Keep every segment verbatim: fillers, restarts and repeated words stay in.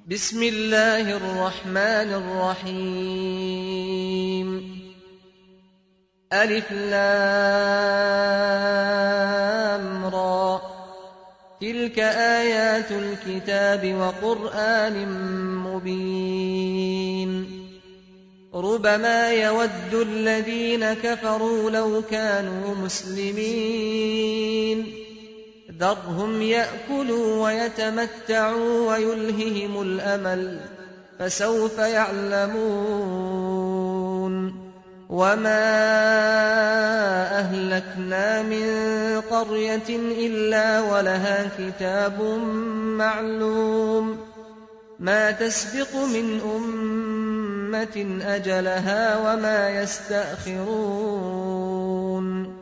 بسم الله الرحمن الرحيم ألف لام را تلك آيات الكتاب وقرآن مبين ربما يود الذين كفروا لو كانوا مسلمين ذرهم يأكلوا ويتمتعوا ويلههم الأمل فسوف يعلمون وما أهلكنا من قرية إلا ولها كتاب معلوم ما تسبق من أمة أجلها وما يستأخرون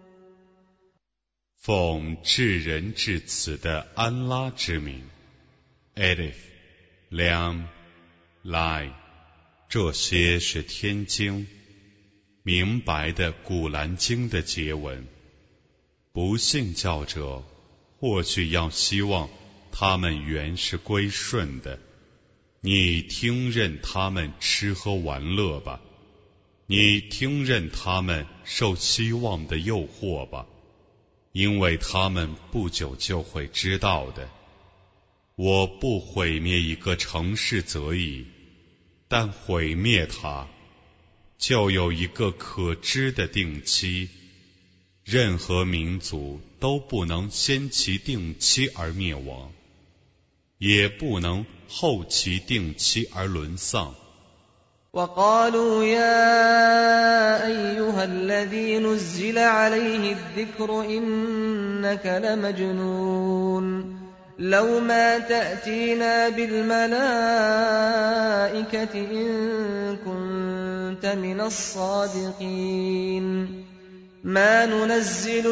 奉至仁至慈的安拉之名 Alif Lam Lai 这些是天经明白的古兰经的结文，不信教者或许要希望他们原是归顺的，你听任他们吃喝玩乐吧，你听任他们受希望的诱惑吧，因为他们不久就会知道的。我不毁灭一个城市则已，但毁灭它就有一个可知的定期，任何民族都不能先其定期而灭亡，也不能后其定期而沦丧。 وقالوا يا أيها الذي نزل عليه الذكر إنك لمجنون لو ما تأتينا بالملائكة إن كنت من الصادقين ما ننزل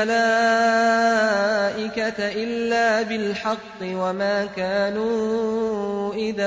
الملائكة إلا بالحق وما كانوا إذا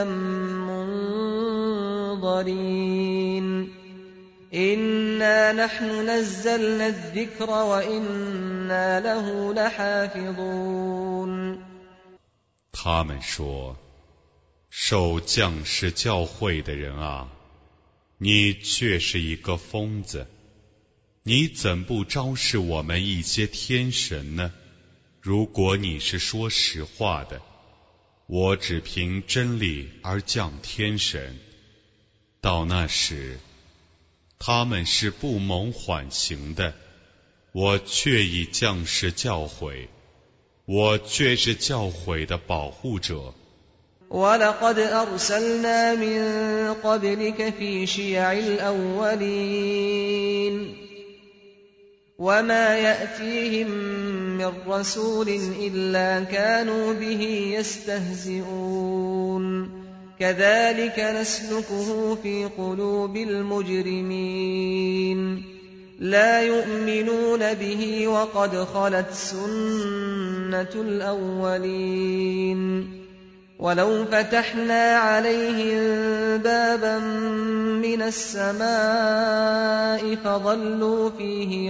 منظرين إنا نحن نزلنا الذكر وإنا له لحافظون 他们说，受降世教诲的人啊，你却是一个疯子，你怎不昭示我们一些天神呢？如果你是说实话的，我只凭真理而降天神，到那时他们是不蒙缓刑的，我却已降世教诲，我却是教诲的保护者。 وَلَقَدْ أَرْسَلْنَا مِن قَبْلِكَ فِي شِيَعِ الْأَوَّلِينَ وَمَا يَأْتِيهِم مِّن رَّسُولٍ إِلَّا كَانُوا بِهِ يَسْتَهْزِئُونَ كَذَلِكَ نَسْلُكُهُ فِي قُلُوبِ الْمُجْرِمِينَ لا يؤمنون به وقد خلت سنة الأولين ولو فتحنا عليهم بابا من السماء فظلوا فيه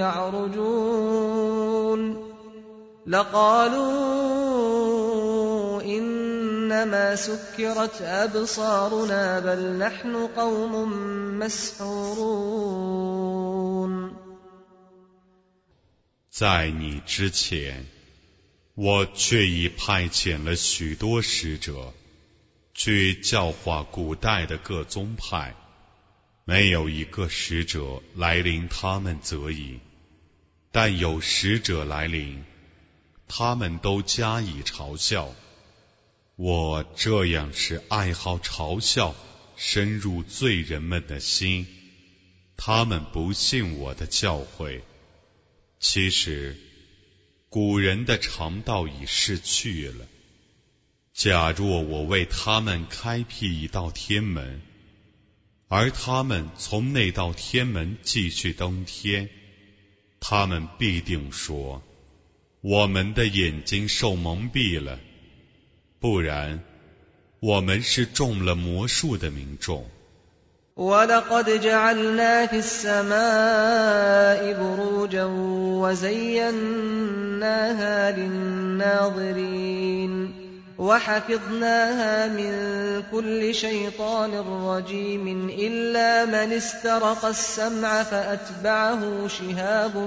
يعرجون لقالوا إنما سكرت أبصارنا بل نحن قوم مسحورون 在你之前，我却已派遣了许多使者，去教化古代的各宗派，没有一个使者来临他们则已，但有使者来临，他们都加以嘲笑。我这样是爱好嘲笑深入罪人们的心，他们不信我的教诲。其实古人的常道已逝去了，假若我为他们开辟一道天门，而他们从那道天门继续登天，他们必定说，我们的眼睛受蒙蔽了，不然我们是中了魔术的民众。 وَلَقَدْ جَعَلْنَا فِي السَّمَاءِ بُرُوجًا وَزَيَّنَّاهَا لِلنَّاظِرِينَ وحفظناها من كل شيطان رجيم إلا من استرق السمع فأتبعه شهاب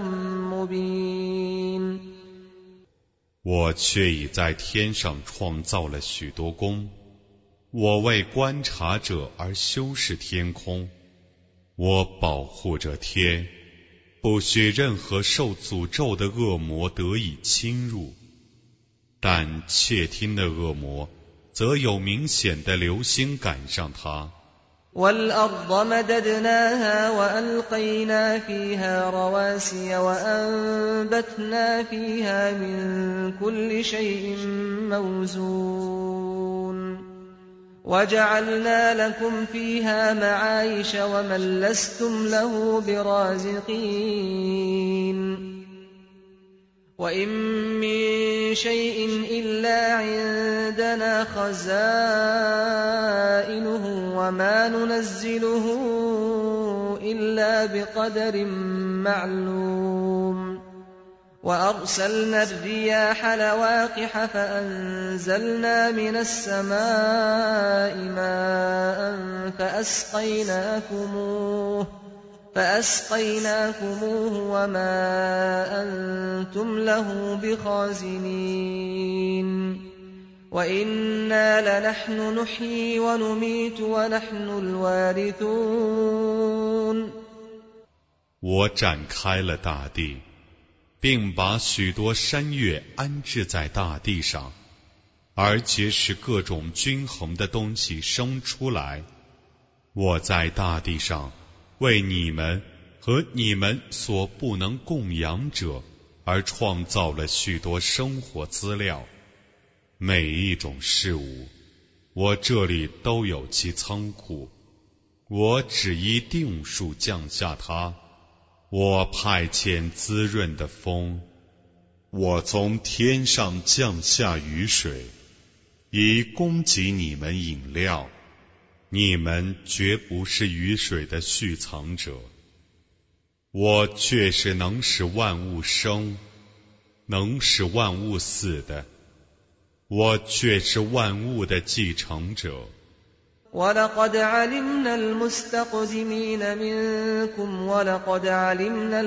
مبين 我却已在天上创造了许多宫，我为观察者而修饰天空，我保护着天，不许任何受诅咒的恶魔得以侵入，但窃听的恶魔则有明显的流星赶上他。 والأرض مددناها وألقينا فيها رواسي وأنبتنا فيها من كل شيء موزون وجعلنا لكم فيها معايش ومن لستم له برازقين وإن من شيء إلا عندنا خزائنه وما ننزله إلا بقدر معلوم وأرسلنا الرياح لواقح فأنزلنا من السماء ماء فأسقيناكموه فأسقيناكموه وما أنتم له بخازنين وإنا لنحن نحيي ونميت ونحن الوارثون 我展开了大地，并把许多山岳安置在大地上，而且使各种均衡的东西生出来。我在大地上为你们和你们所不能供养者而创造了许多生活资料，每一种事物，我这里都有其仓库。我只依定数降下它，我派遣滋润的风，我从天上降下雨水，以供给你们饮料。你们绝不是雨水的蓄藏者，我却是能使万物生，能使万物死的，我却是万物的继承者。 وَلَقَدْ عَلِمْنَا الْمُسْتَقْدِمِينَ مِنكُمْ وَلَقَدْ عَلِمْنَا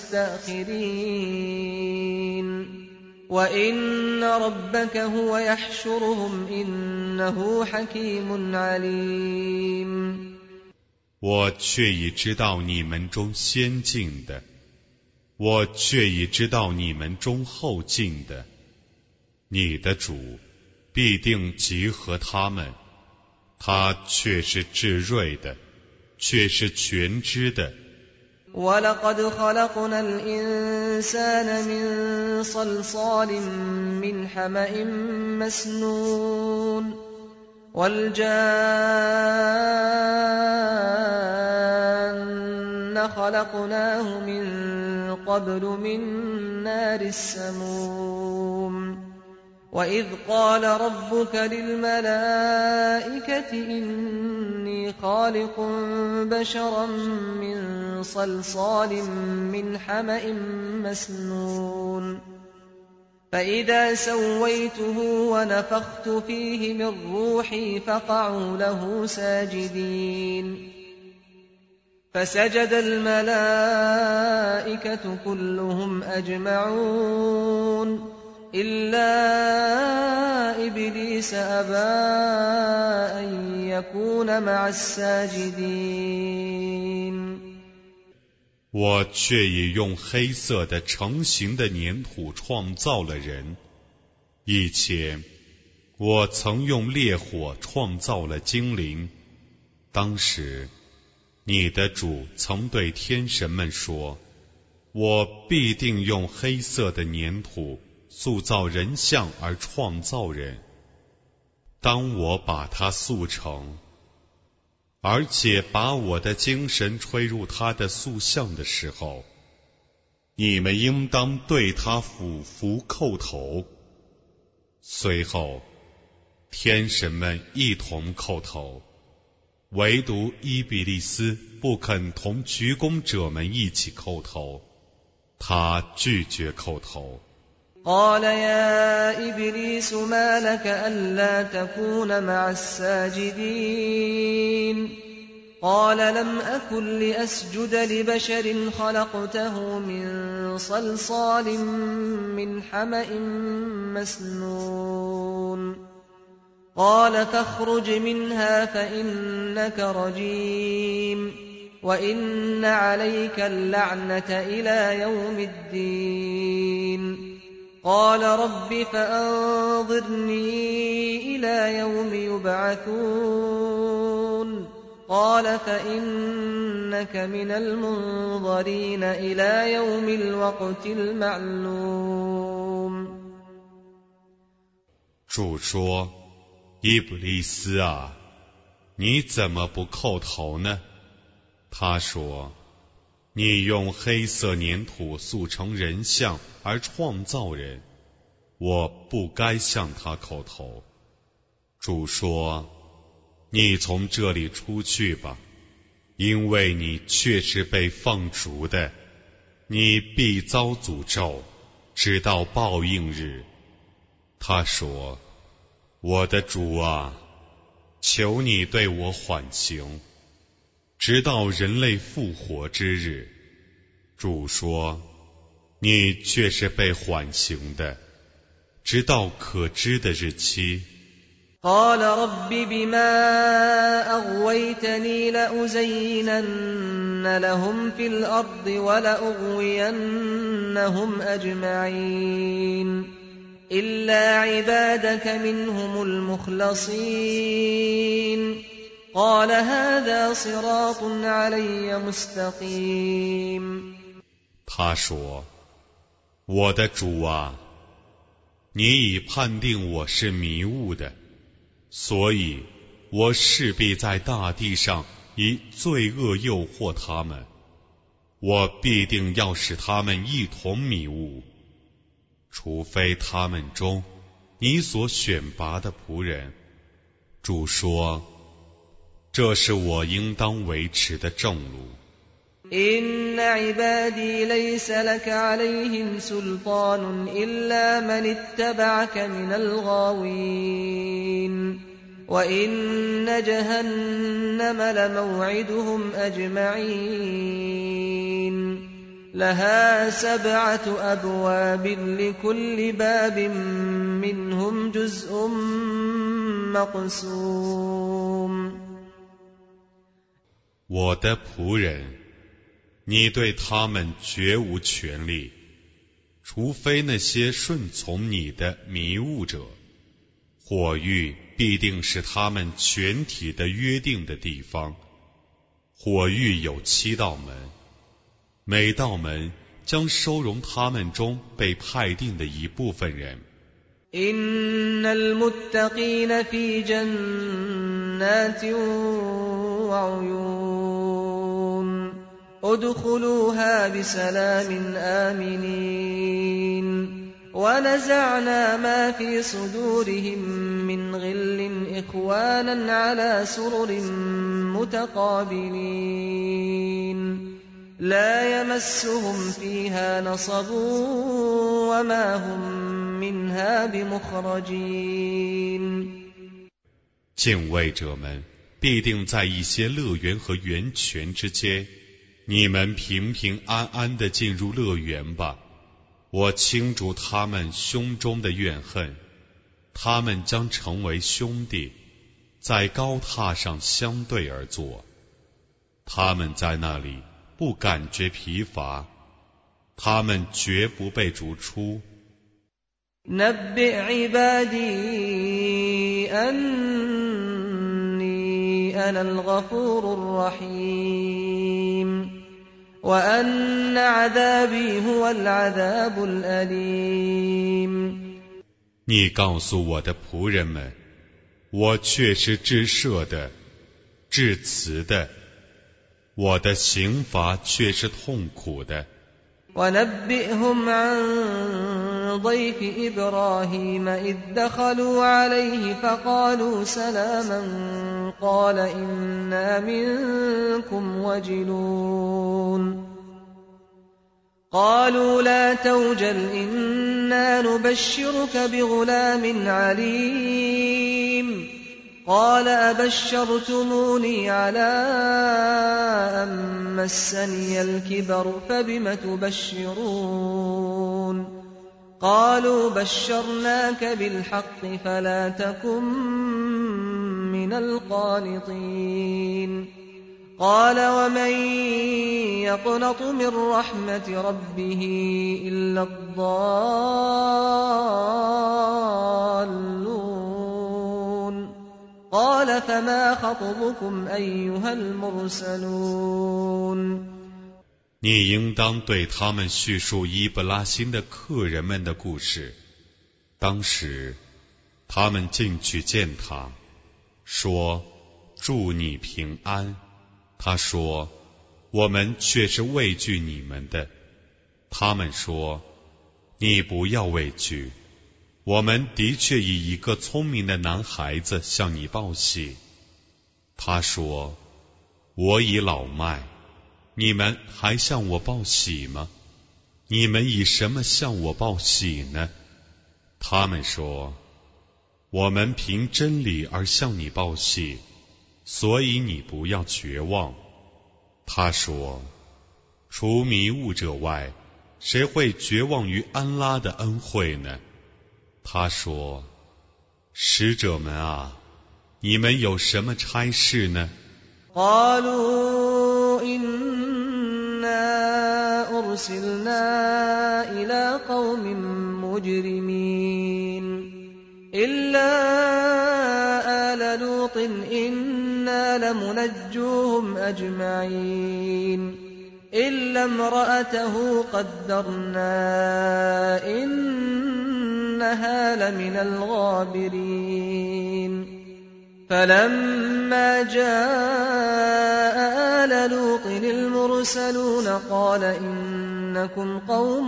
الْمُسْتَأْخِرِينَ وَإِنَّ رَبَّكَ هُوَ يَحْشُرُهُمْ إِنَّهُ حَكِيمٌ عَلِيمٌ 我却已知道你们中先进的，我却已知道你们中后进的，你的主必定集合他们，他却是至睿的，却是全知的。 وَلَقَدْ خَلَقْنَا الْإِنسَانَ مِنْ صَلْصَالٍ مِّنْ حَمَإٍ مَّسْنُونٍ وَالْجَانَّ خَلَقْنَاهُ مِنْ قَبْلُ مِنْ نَارِ السَّمُومِ وَإِذْ قَالَ رَبُّكَ لِلْمَلَائِكَةِ إِنِّي خَالِقٌ بَشَرًا مِّن صَلْصَالٍ مِّنْ حَمَإٍ مَّسْنُونٍ فَإِذَا سَوَّيْتُهُ وَنَفَخْتُ فِيهِ مِنْ رُوحِي فَقَعُوا لَهُ سَاجِدِينَ فَسَجَدَ الْمَلَائِكَةُ كُلُّهُمْ أَجْمَعُونَ إِلَّا إِبْلِيسَ أَبَى أَن يَكُونَ مَعَ السَّاجِدِينَ 我却已用黑色的成型的粘土创造了人。以前，我曾用烈火创造了精灵。当时，你的主曾对天神们说：“我必定用黑色的粘土塑造人像而创造人。当我把它塑成，而且把我的精神吹入他的塑像的时候，你们应当对他俯伏叩头。”随后，天神们一同叩头，唯独伊比利斯不肯同鞠躬者们一起叩头，他拒绝叩头。 قال يا إبليس ما لك ألا تكون مع الساجدين قال لم أكن لأسجد لبشر خلقته من صلصال من حمأ مسنون قال فاخرج منها فإنك رجيم وإن عليك اللعنة إلى يوم الدين قال رب فأنظرني إلى يوم يبعثون قال فإنك من المنظرين إلى يوم الوقت المعلوم 主说：“伊布利斯啊，你怎么不叩头呢？”他说：“你用黑色粘土塑成人像而创造人，我不该向他叩头。”主说：“你从这里出去吧，因为你却是被放逐的，你必遭诅咒，直到报应日。”他说：“我的主啊，求你对我缓刑，直到人类复活之日。”主说：“你却是被缓刑的，直到可知的日期。” قال رب بما أغويتني لأزينن لهم في الأرض ولأغوينهم أجمعين إلا عبادك منهم المخلصين قال هذا صراط علي مستقيم 他说：“我的主啊，你已判定我是迷雾的，所以我势必在大地上以罪恶诱惑他们，我必定要使他们一同迷雾，除非他们中你所选拔的仆人。”主说：“这是我应当维持的正路。” إن عبادي ليس لك عليهم سلطان إلا من اتبعك من الغاوين وإن جهنم لموعدهم أجمعين لها سبعة أبواب لكل باب منهم جزء مقسوم 我的仆人，你对他们绝无权利，除非那些顺从你的迷雾者。火狱必定是他们全体的约定的地方。火狱有七道门，每道门将收容他们中被派定的一部分人。 إن المتقين في جنات وعيون ادخلوها بسلام آمنين ونزعنا ما في صدورهم من غل إخوانا على سرر متقابلين لا يمسهم فيها نصب وما هم منها بمخرجين 敬畏者们必定在一些乐园和源泉之间，你们平平安安地进入乐园吧。我清除他们胸中的怨恨，他们将成为兄弟，在高榻上相对而坐。他们在那里不感觉疲乏，他们绝不被逐出。 نبئ عبادي أني أنا الغفور الرحيم وأن عذابي هو العذاب الأليم 你告诉我的仆人们，我却是至赦的、至慈的，我的刑罚却是痛苦的。 ونبئهم عن ضيف إبراهيم إذ دخلوا عليه فقالوا سلاما قال إنا منكم وجلون قالوا لا توجل إنا نبشرك بغلام عليم قال أبشرتموني على أن مسني الكبر فبم تبشرون قالوا بشرناك بالحق فلا تكن من القانطين قال ومن يقنط من رحمة ربه إلا الضالون قال فما خطبكم أيها المرسلون 你应当对他们叙述伊布拉欣的客人们的故事。当时，他们进去见他，说：“祝你平安。”他说：“我们却是畏惧你们的。”他们说：“你不要畏惧，我们的确以一个聪明的男孩子向你报喜。”他说：“我已老迈。你们还向我报喜吗？你们以什么向我报喜呢？”他们说：“我们凭真理而向你报喜，所以你不要绝望。”他说：“除迷雾者外，谁会绝望于安拉的恩惠呢？”他说：“使者们啊，你们有什么差事呢？” قالوا إنا أرسلنا إلى قوم مجرمين إلا آل لوط إنا لمنجوهم أجمعين إلا امرأته قدرنا إنها لمن الغابرين فلما جاء آل لوط المرسلون قال إنكم قوم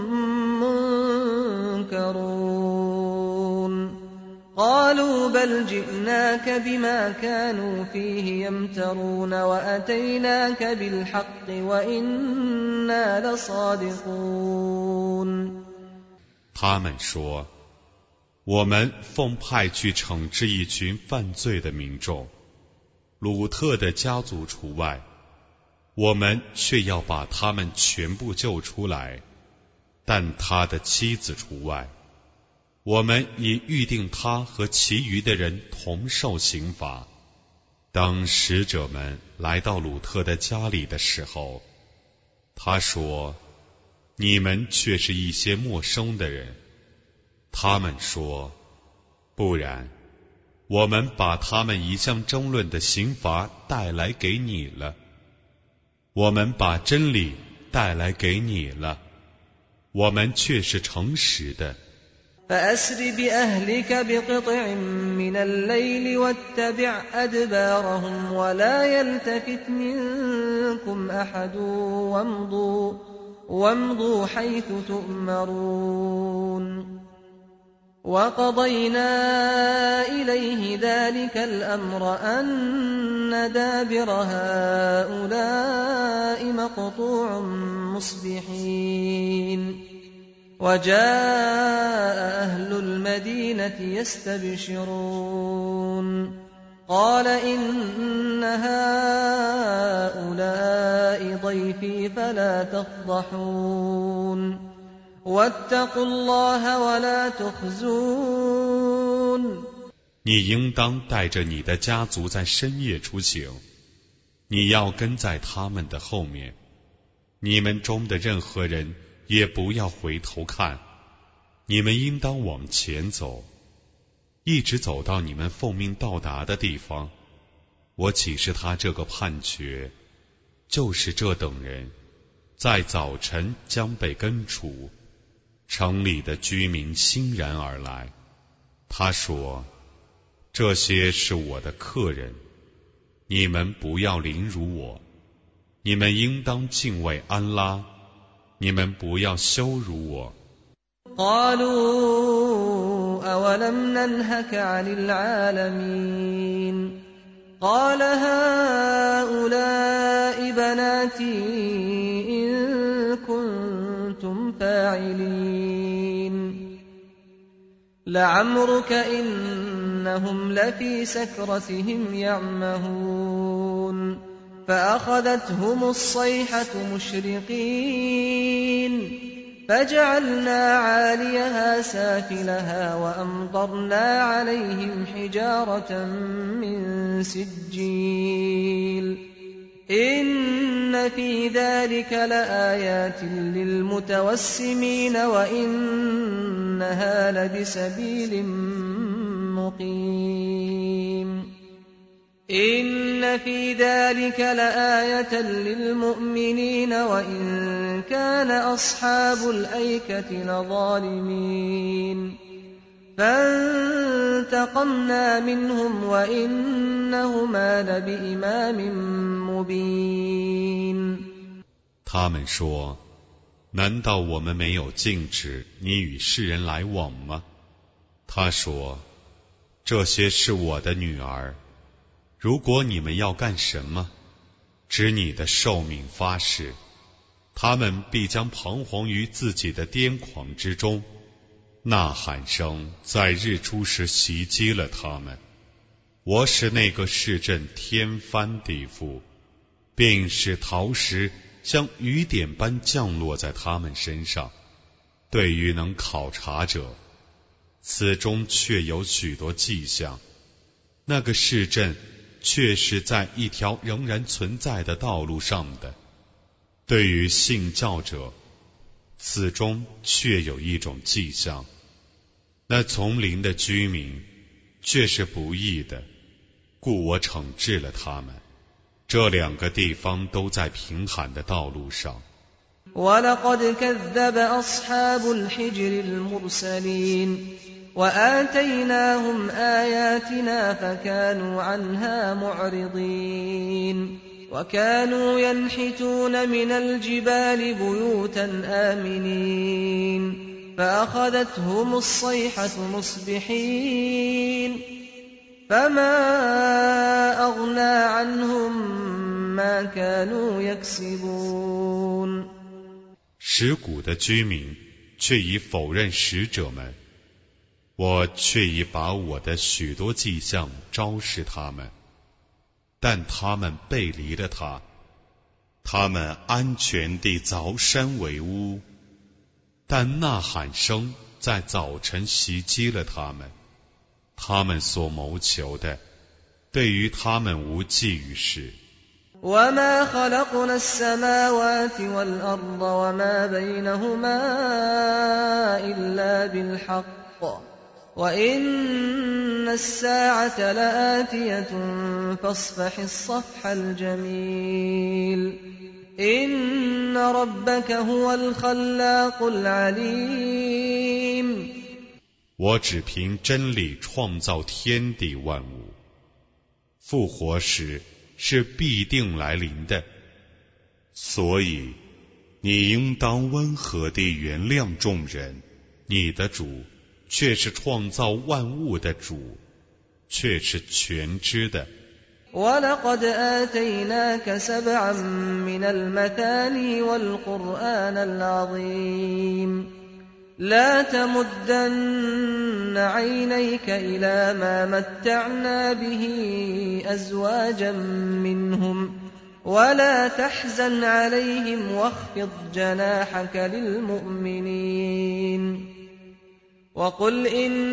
منكرون قالوا بل جئناك بما كانوا فيه يمترون وأتيناك بالحق وإنا لصادقون 他们说，我们奉派去惩治一群犯罪的民众，鲁特的家族除外，我们却要把他们全部救出来，但他的妻子除外。我们已预定他和其余的人同受刑罚。当使者们来到鲁特的家里的时候，他说：“你们却是一些陌生的人。”他们说：“不然，我们把他们一向争论的刑罚带来给你了。我们把真理带来给你了，我们却是诚实的。” فأسر بأهلك بقطع من الليل واتبع أدبارهم ولا يلتفت منكم أحد وامضوا, وامضوا حيث تؤمرون وقضينا إليه ذلك الأمر أن دابر هؤلاء مقطوع مصبحين وجاء أهل المدينة يستبشرون قال إن هؤلاء ضيفي فلا تفضحون واتقوا الله ولا تخزون 你应当带着你的家族在深夜出行，你要跟在他们的后面，你们中的任何人也不要回头看，你们应当往前走，一直走到你们奉命到达的地方。我启示他这个判决，就是这等人在早晨将被根除，城里的居民欣然而来。他说：“这些是我的客人，你们不要凌辱我，你们应当敬畏安拉，你们不要羞辱我。” قالوا أولم ننهك عن العالمين قال هؤلاء بناتي إن كنتم فاعلين لعمرك إنهم لفي سكرتهم يعمهون فأخذتهم الصيحة مشرقين فجعلنا عاليها سافلها وأمطرنا عليهم حجارة من سجيل إن في ذلك لآيات للمتوسمين وإنها لبسبيل مقيم إن في ذلك لآية للمؤمنين وإن كان أصحاب الأيكة لظالمين فانتقمنا منهم وإنهما لبإمام مبين 他们说，难道我们没有禁止你与世人来往吗？他说，这些是我的女儿，如果你们要干什么，指你的寿命发誓，他们必将彷徨于自己的癫狂之中，呐喊声在日出时袭击了他们。我使那个市镇天翻地覆，并使陶石像雨点般降落在他们身上。对于能考察者，此中确有许多迹象。那个市镇确是在一条仍然存在的道路上的。对于信教者，此中确有一种迹象。那丛林的居民却是不义的，故我惩治了他们。这两个地方都在平坦的道路上。 وَلَقَدْ كَذَّبَ أَصْحَابُ الْحِجْرِ الْمُرْسَلِينَ وَآتَيْنَاهُمْ آيَاتِنَا فَكَانُوا عَنْهَا مُعْرِضِينَ وَكَانُوا يَنْحِتُونَ مِنَ الْجِبَالِ بُيُوتًا آمِنِينَ فأخذتهم الصيحة مصبحين فما أغنى عنهم ما كانوا يكسبون 石谷的居民却已否认使者们，我却已把我的许多迹象昭示他们，但他们背离了他，他们安全地凿山为屋，但呐喊声在早晨袭击了他们，他们所谋求的对于他们无济于事。 وَمَا خَلَقْنَا السَّمَاوَاتِ وَالْأَرْضَ وَمَا بَيْنَهُمَا إِلَّا بِالْحَقِّ وَإِنَّ السَّاعَةَ لَآتِيَةٌ فَاصْفَحِ الصَّفْحَ الْجَمِيلَ إِنَّ رَبَّكَ هُوَ الْخَلَّاقُ الْعَلِيمُ 我只凭真理创造天地万物，复活时是必定来临的，所以你应当温和地原谅众人，你的主却是创造万物的主，却是全知的。 وَلَقَدْ آتَيْنَاكَ سَبْعًا مِنَ الْمَثَانِي وَالْقُرْآنَ الْعَظِيمَ لَا تَمُدَّنَّ عَيْنَيْكَ إِلَى مَا مَتَّعْنَا بِهِ أَزْوَاجًا مِّنْهُمْ وَلَا تَحْزَنْ عَلَيْهِمْ وَاخْفِضْ جَنَاحَكَ لِلْمُؤْمِنِينَ وَقُلْ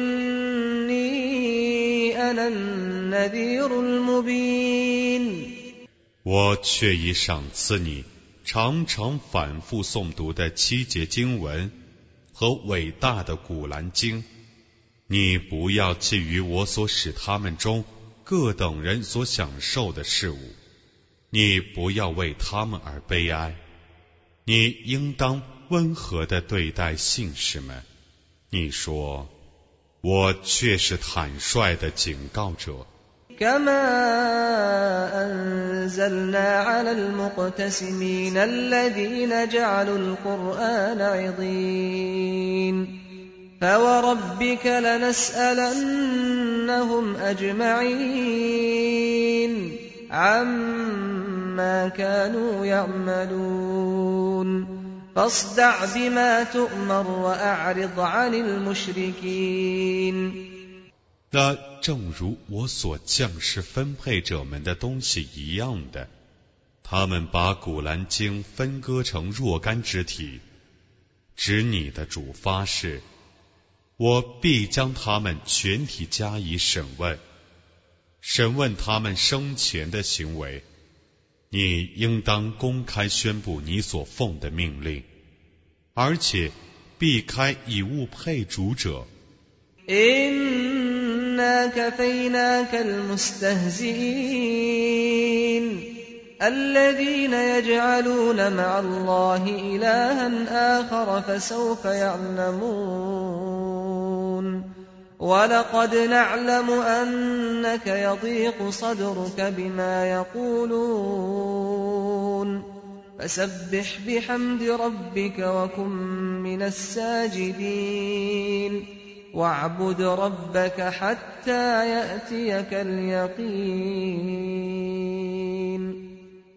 إِنِّي أَنَا النَّذِيرُ الْمُبِينُ 我却已赏赐你常常反复诵读的七节经文和伟大的古兰经，你不要觊觎我所使他们中各等人所享受的事物，你不要为他们而悲哀，你应当温和地对待信士们。你说，我却是坦率的警告者。 كما أنزلنا على المقتسمين الذين جعلوا القرآن عضين فوربك لنسألنهم أجمعين عما كانوا يعملون فاصدع بما تؤمر وأعرض عن المشركين。 那正如我所降世分配者们的东西一样的，他们把古兰经分割成若干肢体，指你的主发誓，我必将他们全体加以审问，审问他们生前的行为。你应当公开宣布你所奉的命令，而且避开以物配主者。 إنا كفيناك المستهزئين الذين يجعلون مع الله إلها آخر فسوف يعلمون ولقد نعلم أنك يضيق صدرك بما يقولون فسبح بحمد ربك وكن من الساجدين واعبد ربك حتى يأتيك اليقين。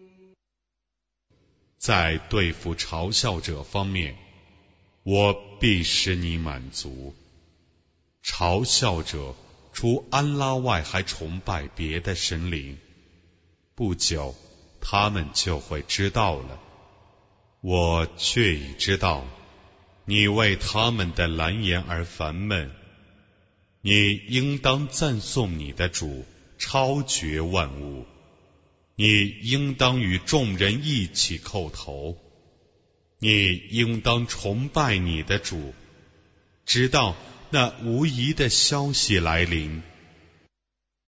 在对付嘲笑者方面，我必使你满足。嘲笑者除安拉外还崇拜别的神灵，不久他们就会知道了。我却已知道你为他们的蓝言而烦闷，你应当赞颂你的主超绝万物，你应当与众人一起叩头，你应当崇拜你的主，直到那无疑的消息来临。